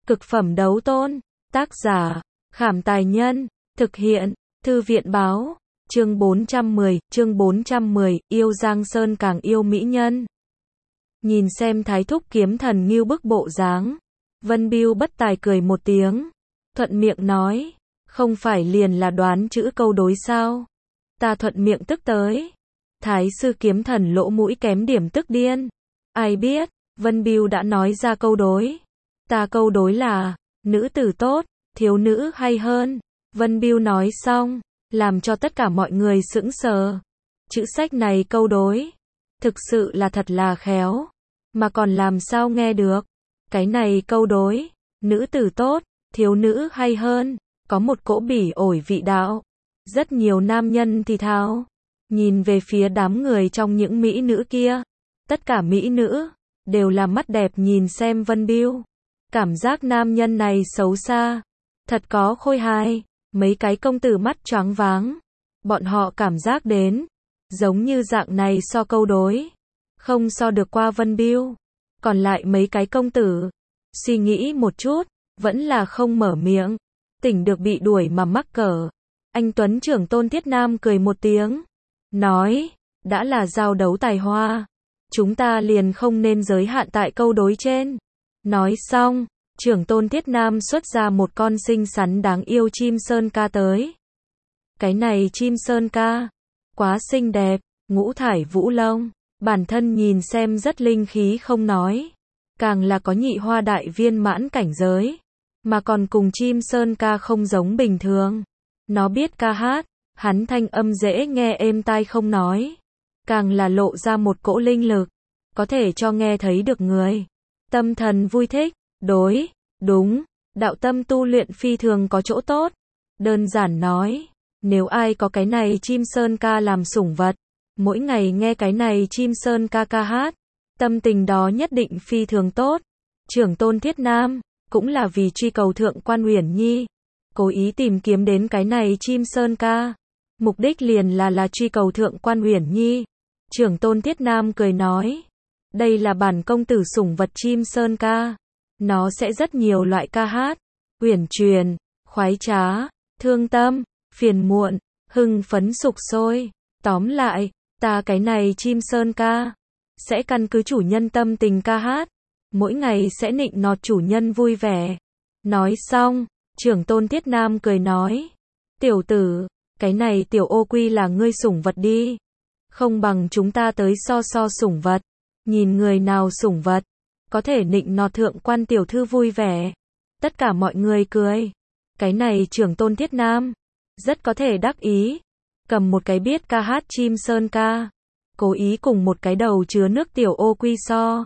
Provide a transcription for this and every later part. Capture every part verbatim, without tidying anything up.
Cực phẩm đấu tôn. Tác giả, Khảm Tài Nhân. Thực hiện, Thư viện Báo. Chương bốn trăm mười, chương bốn trăm mười, yêu Giang Sơn càng yêu mỹ nhân. Nhìn xem Thái Thúc kiếm thần nghiêu bức bộ dáng, Vân Bưu bất tài cười một tiếng, thuận miệng nói, không phải liền là đoán chữ câu đối sao? Ta thuận miệng tức tới. Thái sư kiếm thần lỗ mũi kém điểm tức điên. Ai biết, Vân Bưu đã nói ra câu đối. Ta câu đối là, nữ tử tốt, thiếu nữ hay hơn. Vân Bưu nói xong, làm cho tất cả mọi người sững sờ. Chữ sách này câu đối, thực sự là thật là khéo, mà còn làm sao nghe được. Cái này câu đối, nữ tử tốt, thiếu nữ hay hơn, có một cỗ bỉ ổi vị đạo. Rất nhiều nam nhân thì thào, nhìn về phía đám người trong những mỹ nữ kia. Tất cả mỹ nữ, đều là mắt đẹp nhìn xem Vân Bưu. Cảm giác nam nhân này xấu xa, thật có khôi hài. Mấy cái công tử mắt choáng váng. Bọn họ cảm giác đến, giống như dạng này so câu đối, không so được qua Vân Bưu. Còn lại mấy cái công tử, suy nghĩ một chút, vẫn là không mở miệng. Tỉnh được bị đuổi mà mắc cỡ. Anh Tuấn trưởng Tôn Thiết Nam cười một tiếng, nói, đã là giao đấu tài hoa, chúng ta liền không nên giới hạn tại câu đối trên. Nói xong, trưởng Tôn Thiết Nam xuất ra một con xinh xắn đáng yêu chim sơn ca tới. Cái này chim sơn ca, quá xinh đẹp, ngũ thải vũ lông, bản thân nhìn xem rất linh khí không nói. Càng là có nhị hoa đại viên mãn cảnh giới, mà còn cùng chim sơn ca không giống bình thường. Nó biết ca hát, hắn thanh âm dễ nghe êm tai không nói. Càng là lộ ra một cỗ linh lực, có thể cho nghe thấy được người. Tâm thần vui thích, đối, đúng, đạo tâm tu luyện phi thường có chỗ tốt. Đơn giản nói, nếu ai có cái này chim sơn ca làm sủng vật, mỗi ngày nghe cái này chim sơn ca ca hát, tâm tình đó nhất định phi thường tốt. Trưởng Tôn Thiết Nam, cũng là vì truy cầu Thượng Quan Uyển Nhi, cố ý tìm kiếm đến cái này chim sơn ca. Mục đích liền là là truy cầu Thượng Quan Uyển Nhi. Trưởng Tôn Thiết Nam cười nói, đây là bản công tử sủng vật chim sơn ca. Nó sẽ rất nhiều loại ca hát, uyển truyền, khoái trá, thương tâm, phiền muộn, hưng phấn sục sôi. Tóm lại, ta cái này chim sơn ca, sẽ căn cứ chủ nhân tâm tình ca hát, mỗi ngày sẽ nịnh nọt chủ nhân vui vẻ. Nói xong, trưởng Tôn Thiết Nam cười nói, tiểu tử, cái này tiểu ô quy là ngươi sủng vật đi. Không bằng chúng ta tới so so sủng vật, nhìn người nào sủng vật có thể nịnh nọt Thượng Quan tiểu thư vui vẻ. Tất cả mọi người cười. Cái này trưởng Tôn Thiết Nam, rất có thể đắc ý. Cầm một cái biết ca hát chim sơn ca, cố ý cùng một cái đầu chứa nước tiểu ô quy so.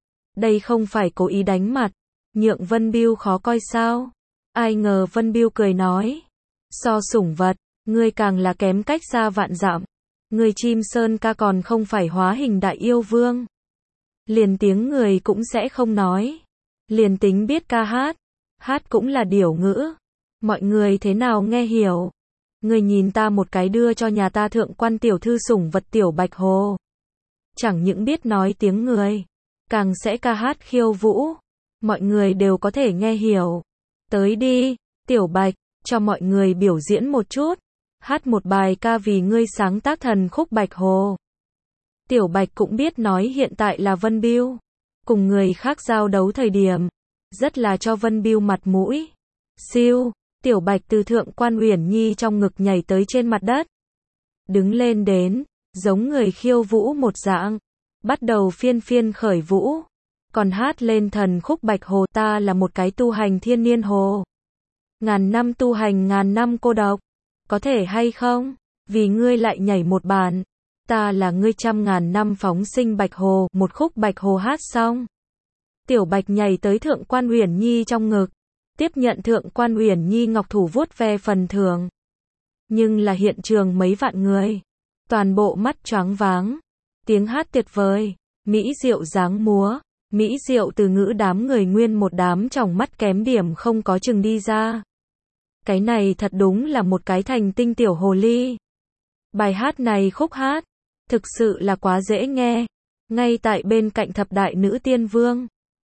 Đây không phải cố ý đánh mặt, nhượng Vân Bưu khó coi sao? Ai ngờ Vân Bưu cười nói, so sủng vật, ngươi càng là kém cách xa vạn dặm. Ngươi chim sơn ca còn không phải hóa hình đại yêu vương. Liền tiếng người cũng sẽ không nói. Liền tính biết ca hát, hát cũng là điểu ngữ. Mọi người thế nào nghe hiểu? Người nhìn ta một cái đưa cho nhà ta Thượng Quan tiểu thư sủng vật tiểu bạch hồ. Chẳng những biết nói tiếng người, càng sẽ ca hát khiêu vũ. Mọi người đều có thể nghe hiểu. Tới đi, tiểu bạch, cho mọi người biểu diễn một chút. Hát một bài ca vì ngươi sáng tác thần khúc bạch hồ. Tiểu Bạch cũng biết nói hiện tại là Vân Bưu, cùng người khác giao đấu thời điểm, rất là cho Vân Bưu mặt mũi. Siêu, Tiểu Bạch từ Thượng Quan Uyển Nhi trong ngực nhảy tới trên mặt đất. Đứng lên đến, giống người khiêu vũ một dạng, bắt đầu phiên phiên khởi vũ, còn hát lên thần khúc bạch hồ. Ta là một cái tu hành thiên niên hồ, ngàn năm tu hành ngàn năm cô độc, có thể hay không, vì ngươi lại nhảy một bản. Ta là ngươi trăm ngàn năm phóng sinh bạch hồ. Một khúc bạch hồ hát xong, Tiểu Bạch nhảy tới Thượng Quan Uyển Nhi trong ngực, tiếp nhận Thượng Quan Uyển Nhi ngọc thủ vuốt ve phần thưởng. Nhưng là hiện trường mấy vạn người, toàn bộ mắt choáng váng. Tiếng hát tuyệt vời, mỹ diệu dáng múa, mỹ diệu từ ngữ đám người nguyên một đám tròng mắt kém điểm không có chừng đi ra. Cái này thật đúng là một cái thành tinh tiểu hồ ly. Bài hát này khúc hát, thực sự là quá dễ nghe. Ngay tại bên cạnh thập đại nữ tiên vương,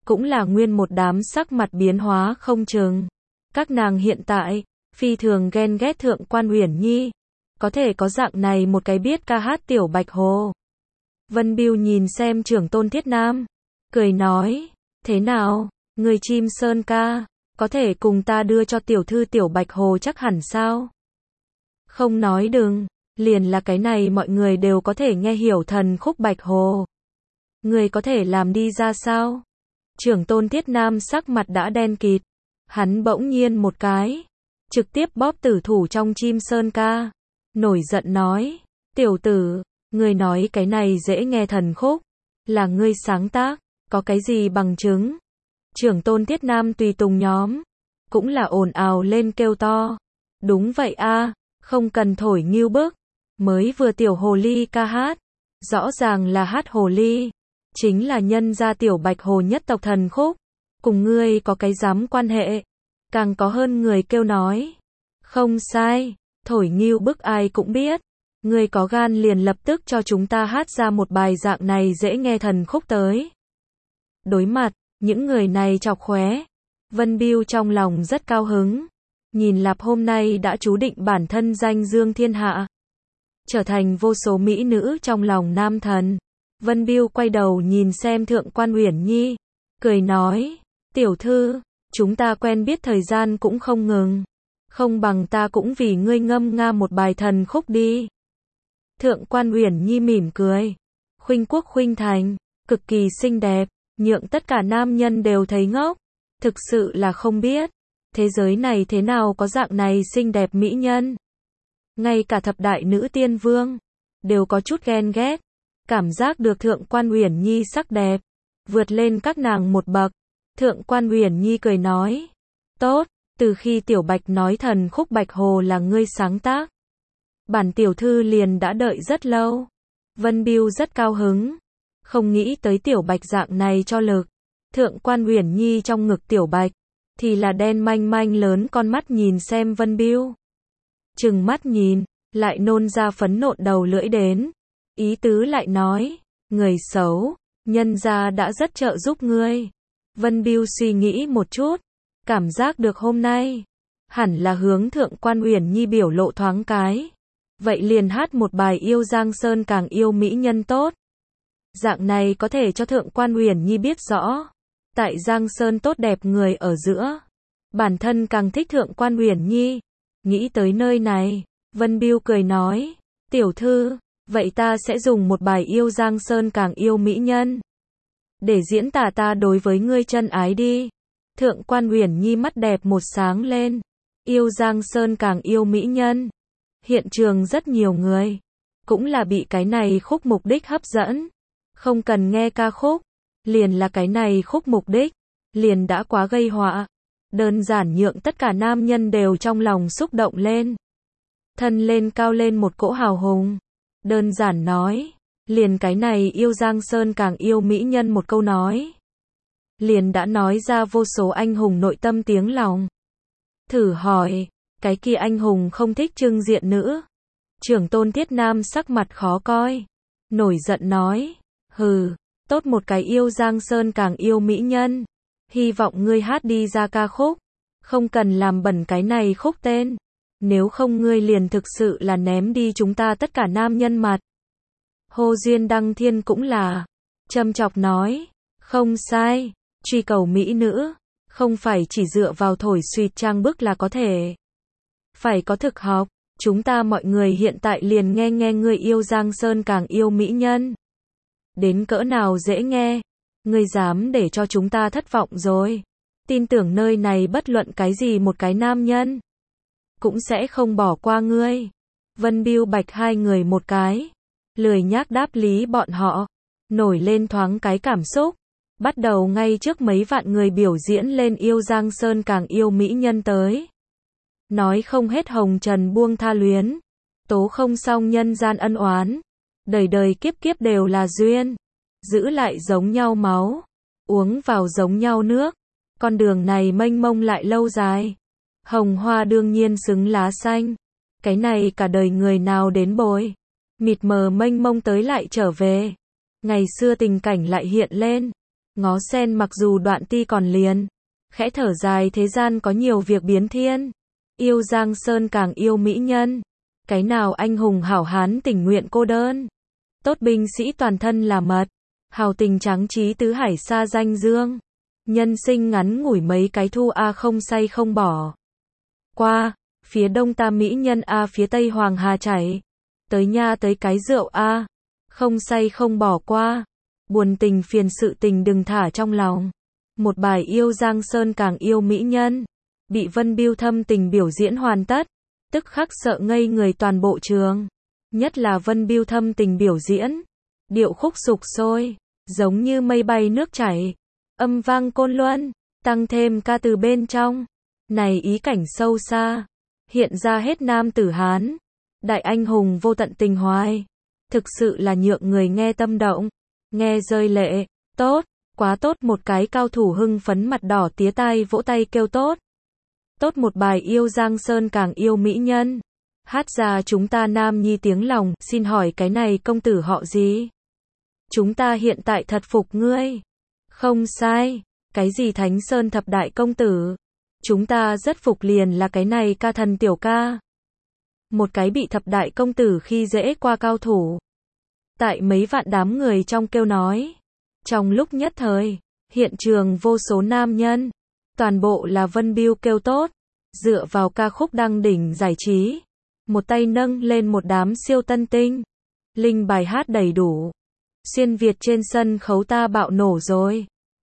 cũng là nguyên một đám sắc mặt biến hóa không chừng. Các nàng hiện tại, phi thường ghen ghét Thượng quan Uyển Nhi, có thể có dạng này một cái biết ca hát tiểu bạch hồ. Vân Biêu nhìn xem Trưởng Tôn Thiết Nam, cười nói, thế nào, người chim sơn ca, có thể cùng ta đưa cho tiểu thư tiểu bạch hồ chắc hẳn sao? Không nói đừng, liền là cái này mọi người đều có thể nghe hiểu thần khúc bạch hồ. Người có thể làm đi ra sao? Trưởng Tôn Thiết Nam sắc mặt đã đen kịt, hắn bỗng nhiên một cái, trực tiếp bóp tử thủ trong chim sơn ca, nổi giận nói, tiểu tử, ngươi nói cái này dễ nghe thần khúc, là ngươi sáng tác, có cái gì bằng chứng? Trưởng Tôn Thiết Nam tùy tùng nhóm, cũng là ồn ào lên kêu to, đúng vậy a, không cần thổi nghiêu bức, mới vừa tiểu hồ ly ca hát, rõ ràng là hát hồ ly, chính là nhân gia tiểu bạch hồ nhất tộc thần khúc, cùng ngươi có cái dám quan hệ, càng có hơn người kêu nói, không sai, thổi nghiêu bức ai cũng biết, ngươi có gan liền lập tức cho chúng ta hát ra một bài dạng này dễ nghe thần khúc tới. Đối mặt, những người này chọc khóe, Vân Biêu trong lòng rất cao hứng, nhìn Lạp hôm nay đã chú định bản thân danh dương thiên hạ, trở thành vô số mỹ nữ trong lòng nam thần. Vân Biêu quay đầu nhìn xem Thượng quan Uyển Nhi, cười nói, tiểu thư, chúng ta quen biết thời gian cũng không ngừng, không bằng ta cũng vì ngươi ngâm nga một bài thần khúc đi. Thượng quan Uyển Nhi mỉm cười, khuynh quốc khuynh thành, cực kỳ xinh đẹp, nhượng tất cả nam nhân đều thấy ngốc, thực sự là không biết, thế giới này thế nào có dạng này xinh đẹp mỹ nhân. Ngay cả thập đại nữ tiên vương, đều có chút ghen ghét, cảm giác được Thượng quan Uyển Nhi sắc đẹp, vượt lên các nàng một bậc. Thượng quan Uyển Nhi cười nói, tốt, từ khi tiểu bạch nói thần khúc bạch hồ là ngươi sáng tác, bản tiểu thư liền đã đợi rất lâu. Vân Biêu rất cao hứng, không nghĩ tới tiểu bạch dạng này cho lực. Thượng quan Uyển Nhi trong ngực tiểu bạch, thì là đen manh manh lớn con mắt nhìn xem Vân Biêu. Trừng mắt nhìn, lại nôn ra phấn nộn đầu lưỡi đến. Ý tứ lại nói, người xấu, nhân gia đã rất trợ giúp ngươi. Vân Biêu suy nghĩ một chút, cảm giác được hôm nay, hẳn là hướng Thượng quan Uyển Nhi biểu lộ thoáng cái. Vậy liền hát một bài yêu Giang Sơn càng yêu mỹ nhân tốt. Dạng này có thể cho Thượng quan Uyển Nhi biết rõ, tại Giang Sơn tốt đẹp người ở giữa, bản thân càng thích Thượng quan Uyển Nhi. Nghĩ tới nơi này, Vân Biêu cười nói, tiểu thư, vậy ta sẽ dùng một bài yêu Giang Sơn càng yêu mỹ nhân, để diễn tả ta đối với ngươi chân ái đi. Thượng quan Uyển Nhi mắt đẹp một sáng lên, yêu Giang Sơn càng yêu mỹ nhân. Hiện trường rất nhiều người, cũng là bị cái này khúc mục đích hấp dẫn. Không cần nghe ca khúc, liền là cái này khúc mục đích, liền đã quá gây họa. Đơn giản nhượng tất cả nam nhân đều trong lòng xúc động lên. Thân lên cao lên một cỗ hào hùng. Đơn giản nói, liền cái này yêu Giang Sơn càng yêu mỹ nhân một câu nói, liền đã nói ra vô số anh hùng nội tâm tiếng lòng. Thử hỏi, cái kia anh hùng không thích trưng diện nữ? Trưởng Tôn Thiết Nam sắc mặt khó coi, nổi giận nói, hừ, tốt một cái yêu Giang Sơn càng yêu mỹ nhân, hy vọng ngươi hát đi ra ca khúc, không cần làm bẩn cái này khúc tên, nếu không ngươi liền thực sự là ném đi chúng ta tất cả nam nhân mặt. Hồ Duyên Đăng Thiên cũng là châm chọc nói, không sai, truy cầu mỹ nữ, không phải chỉ dựa vào thổi suýt trang bức là có thể. Phải có thực học, chúng ta mọi người hiện tại liền nghe nghe ngươi yêu Giang Sơn càng yêu mỹ nhân. Đến cỡ nào dễ nghe, ngươi dám để cho chúng ta thất vọng rồi. Tin tưởng nơi này bất luận cái gì một cái nam nhân, cũng sẽ không bỏ qua ngươi. Vân Biêu Bạch hai người một cái, lười nhác đáp lý bọn họ, nổi lên thoáng cái cảm xúc. Bắt đầu ngay trước mấy vạn người biểu diễn lên yêu Giang Sơn càng yêu mỹ nhân tới. Nói không hết hồng trần buông tha luyến, tố không xong nhân gian ân oán, đời đời kiếp kiếp đều là duyên, giữ lại giống nhau máu, uống vào giống nhau nước, con đường này mênh mông lại lâu dài, hồng hoa đương nhiên xứng lá xanh, cái này cả đời người nào đến bồi, mịt mờ mênh mông tới lại trở về, ngày xưa tình cảnh lại hiện lên, Ngó sen mặc dù đoạn ti còn liền, khẽ thở dài thế gian có nhiều việc biến thiên. Yêu Giang Sơn càng yêu mỹ nhân. Cái nào anh hùng hảo hán tình nguyện cô đơn. Tốt binh sĩ toàn thân là mật. Hào tình trắng trí tứ hải xa danh dương. Nhân sinh ngắn ngủi mấy cái thu a không say không bỏ. Qua, phía đông ta mỹ nhân a phía tây hoàng hà chảy. Tới nha tới cái rượu a, không say không bỏ qua. Buồn tình phiền sự tình đừng thả trong lòng. Một bài yêu Giang Sơn càng yêu mỹ nhân. Bị Vân Biêu thâm tình biểu diễn hoàn tất, tức khắc sợ ngây người toàn bộ trường. Nhất là Vân Biêu thâm tình biểu diễn, điệu khúc sục sôi, giống như mây bay nước chảy, âm vang côn luân, tăng thêm ca từ bên trong. Này ý cảnh sâu xa, hiện ra hết nam tử Hán, đại anh hùng vô tận tình hoài. Thực sự là nhượng người nghe tâm động, nghe rơi lệ, tốt, quá tốt, một cái cao thủ hưng phấn mặt đỏ tía tai vỗ tay kêu tốt. Tốt một bài yêu Giang Sơn càng yêu mỹ nhân. Hát ra chúng ta nam nhi tiếng lòng, xin hỏi cái này công tử họ gì? Chúng ta hiện tại thật phục ngươi. Không sai, cái gì Thánh Sơn thập đại công tử? Chúng ta rất phục liền là cái này ca thần tiểu ca. Một cái bị thập đại công tử khi dễ qua cao thủ. Tại mấy vạn đám người trong kêu nói. Trong lúc nhất thời, hiện trường vô số nam nhân. Toàn bộ là Vân Biêu kêu tốt. Dựa vào ca khúc đăng đỉnh giải trí. Một tay nâng lên một đám siêu tân tinh. Linh bài hát đầy đủ. Xuyên Việt trên sân khấu ta bạo nổ rồi.